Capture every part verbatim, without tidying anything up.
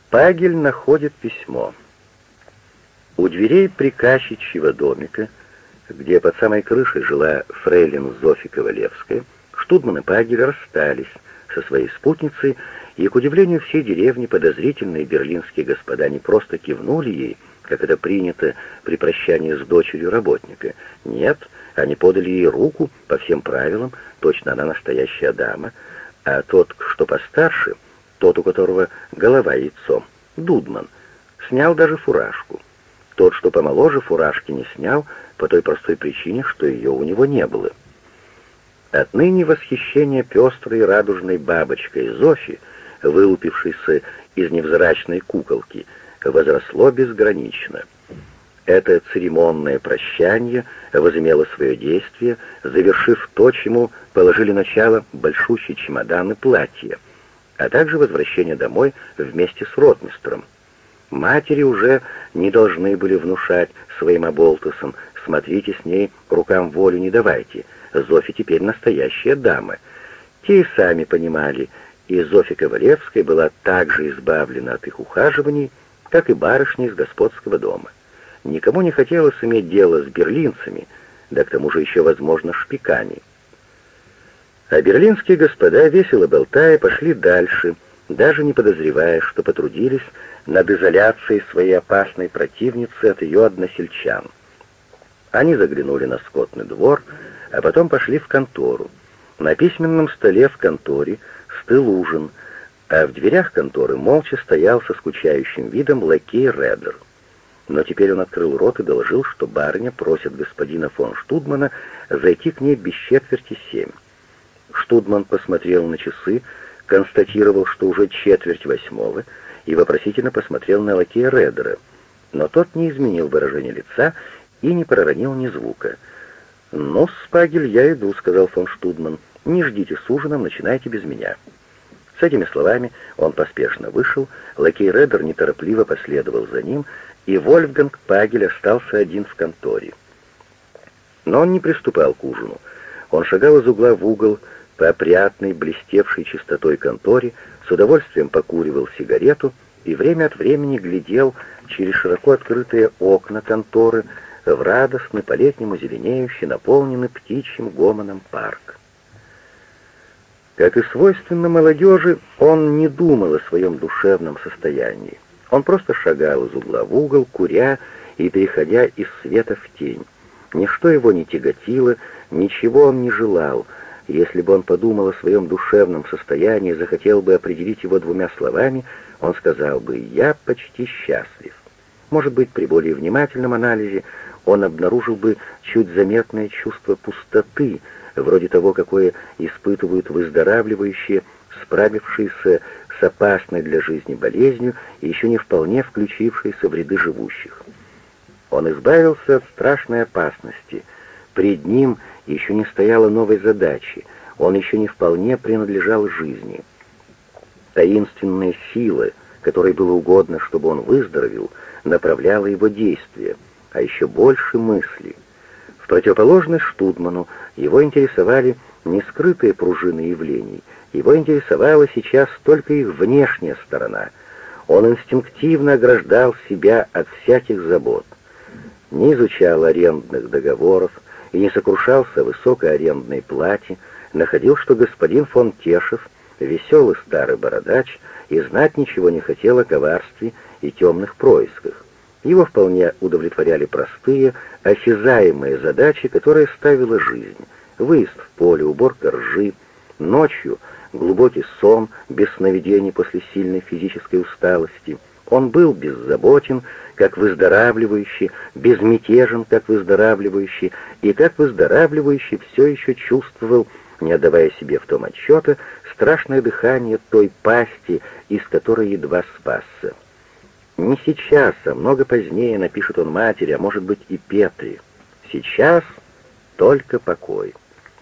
Пагель находит письмо. У дверей приказчичьего домика, где под самой крышей жила фрейлин Зофья Ковалевская, Штудман и Пагель расстались со своей спутницей, и, к удивлению всей деревни, подозрительные берлинские господа не просто кивнули ей, как это принято при прощании с дочерью работника. Нет, они подали ей руку по всем правилам, точно она настоящая дама, а тот, что постарше, тот, у которого голова яйцом, Дудман, снял даже фуражку. Тот, что помоложе, фуражки не снял по той простой причине, что ее у него не было. Отныне восхищение пестрой радужной бабочкой Зофи, вылупившейся из невзрачной куколки, возросло безгранично. Это церемонное прощание возымело свое действие, завершив то, чему положили начало большущий чемодан и платье, а также возвращение домой вместе с ротмистром. Матери уже не должны были внушать своим оболтусам: смотрите с ней, рукам волю не давайте, Зофья теперь настоящая дама. Те и сами понимали, и Зофья Ковалевская была так же избавлена от их ухаживаний, как и барышни из господского дома. Никому не хотелось иметь дело с берлинцами, да к тому же еще, возможно, шпиками. А берлинские господа, весело болтая, пошли дальше, даже не подозревая, что потрудились над изоляцией своей опасной противницы от ее односельчан. Они заглянули на скотный двор, а потом пошли в контору. На письменном столе в конторе стыл ужин, а в дверях конторы молча стоял со скучающим видом лакей Редер. Но теперь он открыл рот и доложил, что барыня просит господина фон Штудмана зайти к ней без четверти семь. Штудман посмотрел на часы, констатировал, что уже четверть восьмого, и вопросительно посмотрел на лакея Редера, но тот не изменил выражение лица и не проронил ни звука. «Ну, Спагель, я иду», — сказал фон Штудман. «Не ждите с ужином, начинайте без меня». С этими словами он поспешно вышел, лакей Редер неторопливо последовал за ним, и Вольфганг Пагель остался один в конторе. Но он не приступал к ужину. Он шагал из угла в угол по опрятной, блестевшей чистотой конторе, с удовольствием покуривал сигарету и время от времени глядел через широко открытые окна конторы в радостный, по-летнему зеленеющий, наполненный птичьим гомоном парк. Как и свойственно молодежи, он не думал о своем душевном состоянии. Он просто шагал из угла в угол, куря и переходя из света в тень. Ничто его не тяготило, ничего он не желал. Если бы он подумал о своем душевном состоянии и захотел бы определить его двумя словами, он сказал бы: «Я почти счастлив». Может быть, при более внимательном анализе он обнаружил бы чуть заметное чувство пустоты, вроде того, какое испытывают выздоравливающие, справившиеся с опасной для жизни болезнью и еще не вполне включившиеся в ряды живущих. Он избавился от страшной опасности. Пред ним еще не стояла новой задачи, он еще не вполне принадлежал жизни. Таинственная сила, которой было угодно, чтобы он выздоровел, направляла его действия, а еще больше мысли. В противоположность Штудману его интересовали не скрытые пружины явлений, его интересовала сейчас только их внешняя сторона. Он инстинктивно ограждал себя от всяких забот. Не изучал арендных договоров и не сокрушался о высокой арендной плате, находил, что господин фон Тешев, веселый старый бородач, и знать ничего не хотел о коварстве и темных происках. Его вполне удовлетворяли простые, осязаемые задачи, которые ставила жизнь. Выезд в поле, уборка ржи, ночью глубокий сон, без сновидений после сильной физической усталости. Он был беззаботен, как выздоравливающий, безмятежен, как выздоравливающий, и как выздоравливающий все еще чувствовал, не отдавая себе в том отчета, страшное дыхание той пасти, из которой едва спасся. Не сейчас, а много позднее напишет он матери, а может быть и Петре. Сейчас только покой.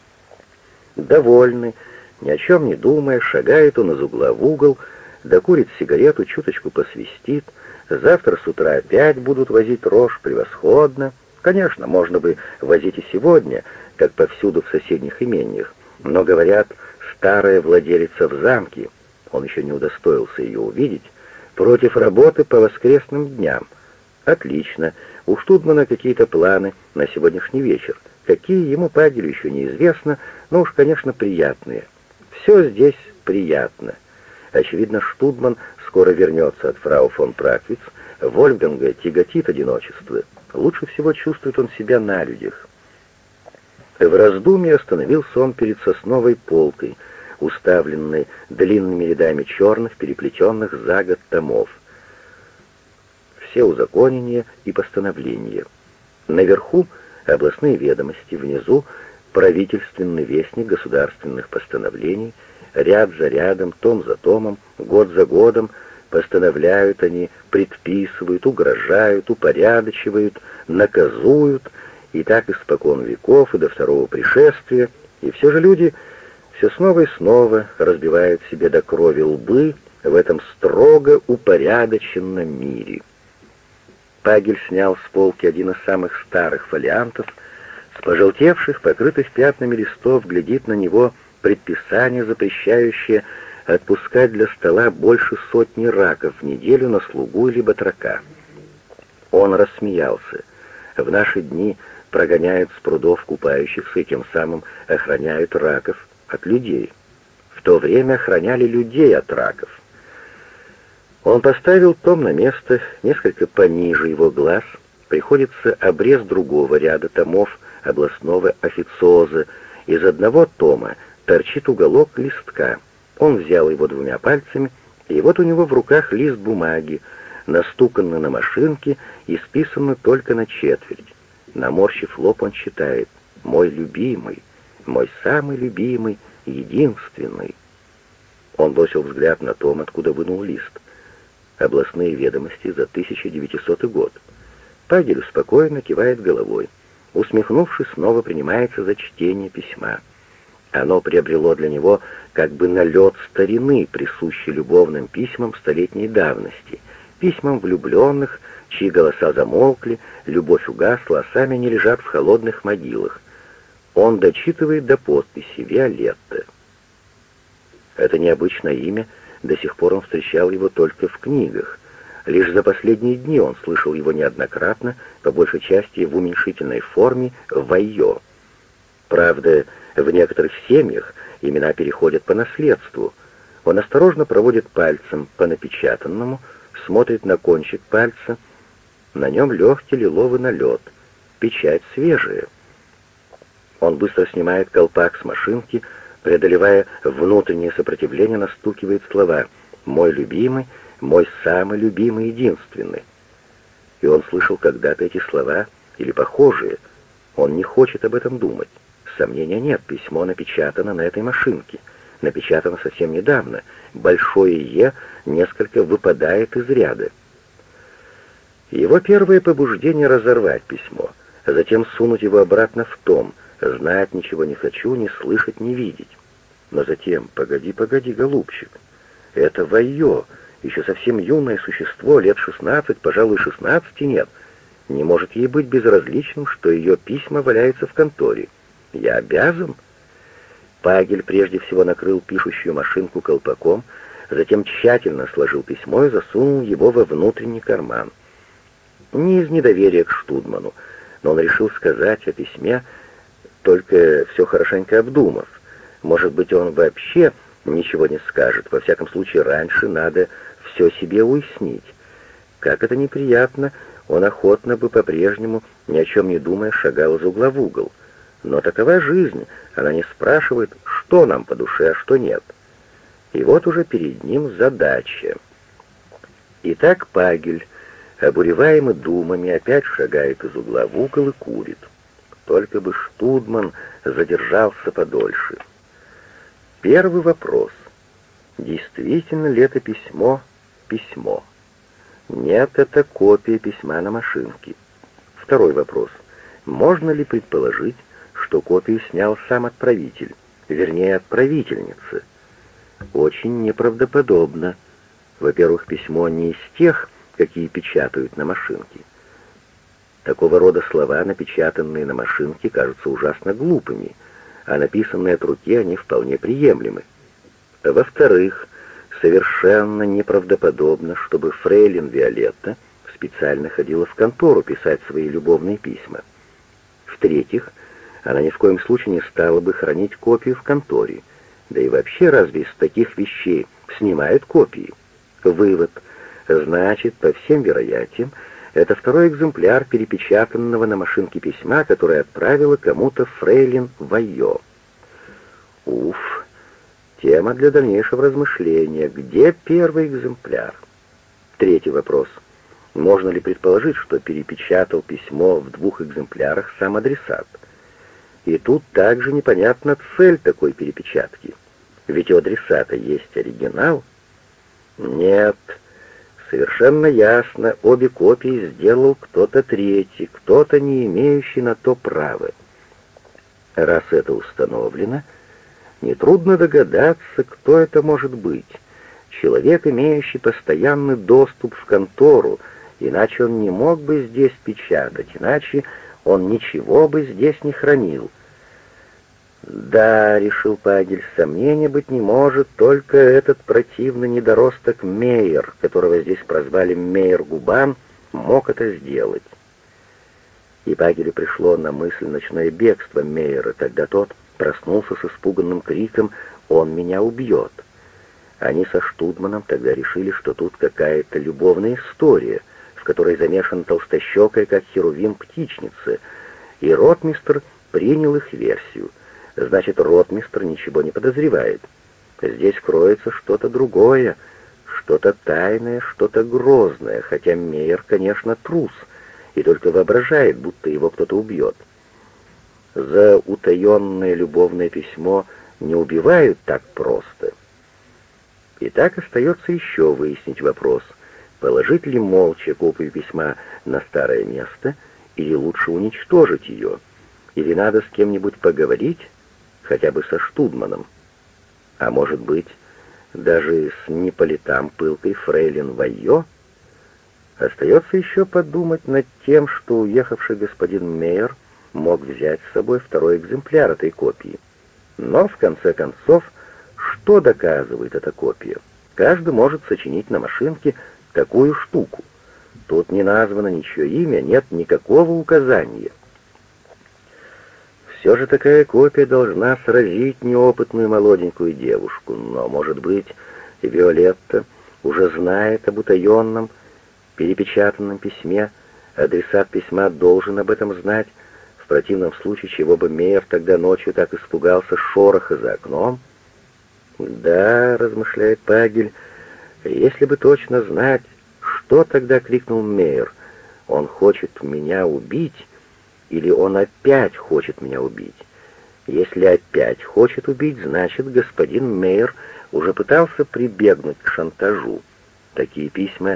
Довольный, ни о чем не думая, шагает он из угла в угол, докурит сигарету, чуточку посвистит. Завтра с утра опять будут возить рожь, превосходно. Конечно, можно бы возить и сегодня, как повсюду в соседних имениях, но, говорят, старая владелица в замке, он еще не удостоился ее увидеть, Против работы по воскресным дням. Отлично. У Штудмана какие-то планы на сегодняшний вечер. Какие, ему Пагелю еще неизвестно, но уж, конечно, приятные. Все здесь приятно. Очевидно, Штудман скоро вернется от фрау фон Праквиц. Вольфганга тяготит одиночество. Лучше всего чувствует он себя на людях. В раздумье остановился он перед сосновой полкой, уставленной длинными рядами черных, переплетенных за год томов. Все узаконения и постановления. Наверху областные ведомости, внизу правительственный вестник государственных постановлений, ряд за рядом, том за томом, год за годом постановляют они, предписывают, угрожают, упорядочивают, наказуют, и так испокон веков и до второго пришествия, и все же люди все снова и снова разбивают себе до крови лбы в этом строго упорядоченном мире. Пагель снял с полки один из самых старых фолиантов, с пожелтевших, покрытых пятнами листов, глядит на него предписание, запрещающее отпускать для стола больше сотни раков в неделю на слугу или батрака. Он рассмеялся. В наши дни прогоняют с прудов купающихся и тем самым охраняют раков от людей. В то время охраняли людей от раков. Он поставил том на место, несколько пониже его глаз приходится обрез другого ряда томов областного официоза. Из одного тома торчит уголок листка. Он взял его двумя пальцами, и вот у него в руках лист бумаги, настуканный на машинке и списанный только на четверть. Наморщив лоб, он читает: «Мой любимый, мой самый любимый, единственный». Он бросил взгляд на том, откуда вынул лист. Областные ведомости за тысяча девятисотый год. Пагель спокойно кивает головой. Усмехнувшись, снова принимается за чтение письма. Оно приобрело для него как бы налет старины, присущий любовным письмам столетней давности, письмам влюбленных, чьи голоса замолкли, любовь угасла, а сами они лежат в холодных могилах. Он дочитывает до подписи «Виолетта». Это необычное имя, до сих пор он встречал его только в книгах. Лишь за последние дни он слышал его неоднократно, по большей части в уменьшительной форме «Вайо». Правда, в некоторых семьях имена переходят по наследству. Он осторожно проводит пальцем по напечатанному, смотрит на кончик пальца. На нем легкий лиловый налет, печать свежая. Он быстро снимает колпак с машинки, преодолевая внутреннее сопротивление, настукивает слова «Мой любимый, мой самый любимый, единственный». И он слышал когда-то эти слова, или похожие. Он не хочет об этом думать. Сомнения нет, письмо напечатано на этой машинке. Напечатано совсем недавно. Большое «Е» несколько выпадает из ряда. Его первое побуждение — разорвать письмо, а затем сунуть его обратно в том, знать ничего не хочу, ни слышать, ни видеть. Но затем, погоди, погоди, голубчик, это Вайо, еще совсем юное существо, лет шестнадцать, пожалуй, шестнадцати нет. Не может ей быть безразличным, что ее письма валяются в конторе. Я обязан? Пагель прежде всего накрыл пишущую машинку колпаком, затем тщательно сложил письмо и засунул его во внутренний карман. Не из недоверия к Штудману, но он решил сказать о письме, только все хорошенько обдумав. Может быть, он вообще ничего не скажет. Во всяком случае, раньше надо все себе уяснить. Как это неприятно, он охотно бы по-прежнему, ни о чем не думая, шагал из угла в угол. Но такова жизнь, она не спрашивает, что нам по душе, а что нет. И вот уже перед ним задача. Итак, Пагель, обуреваемый думами, опять шагает из угла в угол и курит. Только бы Штудман задержался подольше. Первый вопрос. Действительно ли это письмо письмо? Нет, это копия письма на машинке. Второй вопрос. Можно ли предположить, что копию снял сам отправитель, вернее, отправительница? Очень неправдоподобно. Во-первых, письмо не из тех, какие печатают на машинке. Такого рода слова, напечатанные на машинке, кажутся ужасно глупыми, а написанные от руки они вполне приемлемы. Во-вторых, Совершенно неправдоподобно, чтобы фрейлин Виолетта специально ходила в контору писать свои любовные письма. В-третьих, она ни в коем случае не стала бы хранить копию в конторе. Да и вообще, разве из таких вещей снимают копии? Вывод. Значит, по всем вероятиям, это второй экземпляр перепечатанного на машинке письма, которое отправила кому-то фрейлин Вайо. Уф, тема для дальнейшего размышления. Где первый экземпляр? Третий вопрос. Можно ли предположить, что перепечатал письмо в двух экземплярах сам адресат? И тут также непонятна цель такой перепечатки. Ведь у адресата есть оригинал. Нет, совершенно ясно, обе копии сделал кто-то третий, кто-то, не имеющий на то права. Раз это установлено, нетрудно догадаться, кто это может быть. Человек, имеющий постоянный доступ в контору, иначе он не мог бы здесь печатать, иначе он ничего бы здесь не хранил. «Да», — решил Пагель, — «сомнения быть не может, только этот противный недоросток Мейер, которого здесь прозвали Мейер-Губан, мог это сделать». И Пагелю пришло на мысль ночное бегство Мейера, тогда тот проснулся с испуганным криком «Он меня убьет!». Они со Штудманом тогда решили, что тут какая-то любовная история, в которой замешана толстощекая, как херувим, птичница, и ротмистр принял их версию. Значит, ротмистр ничего не подозревает. Здесь кроется что-то другое, что-то тайное, что-то грозное, хотя Мейер, конечно, трус, и только воображает, будто его кто-то убьет. За утаенное любовное письмо не убивают так просто. И так остается еще выяснить вопрос, положить ли молча копию письма на старое место, или лучше уничтожить ее, или надо с кем-нибудь поговорить, хотя бы со Штудманом. А может быть, даже с не по летам пылкой фрейлин Вайо? Остается еще подумать над тем, что уехавший господин Мейер мог взять с собой второй экземпляр этой копии. Но, в конце концов, что доказывает эта копия? Каждый может сочинить на машинке такую штуку. Тут не названо ничье имя, нет никакого указания. Все же такая копия должна сразить неопытную молоденькую девушку, но, может быть, Виолетта уже знает об утаенном, перепечатанном письме, адресат письма должен об этом знать, в противном случае, чего бы Мейер тогда ночью так испугался шороха за окном. «Да», — размышляет Пагель, — «если бы точно знать, что тогда крикнул Мейер, он хочет меня убить, или он опять хочет меня убить? Если опять хочет убить, значит, господин Мейер уже пытался прибегнуть к шантажу. Такие письма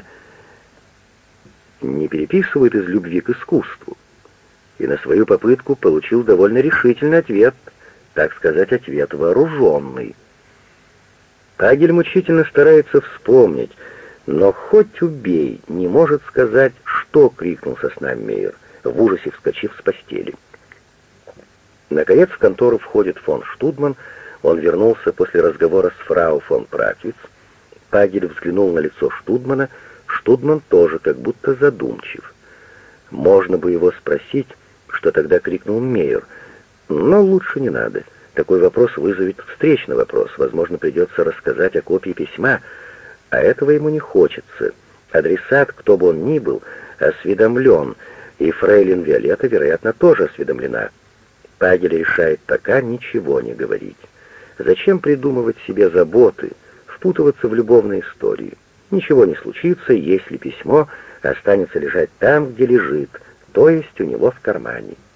не переписывают из любви к искусству. И на свою попытку получил довольно решительный ответ, так сказать, ответ вооруженный. Пагель мучительно старается вспомнить, но хоть убей, не может сказать, что крикнул со сна Мейер, в ужасе вскочив с постели. Наконец в контору входит фон Штудман. Он вернулся после разговора с фрау фон Праквиц. Пагель взглянул на лицо Штудмана. Штудман тоже как будто задумчив. Можно бы его спросить, что тогда крикнул Мейер, но лучше не надо. Такой вопрос вызовет встречный вопрос. Возможно, придется рассказать о копии письма, а этого ему не хочется. Адресат, кто бы он ни был, осведомлен, и фрейлин Виолетта, вероятно, тоже осведомлена. Пагель решает пока ничего не говорить. Зачем придумывать себе заботы, впутываться в любовные истории? Ничего не случится, если письмо останется лежать там, где лежит, то есть у него в кармане.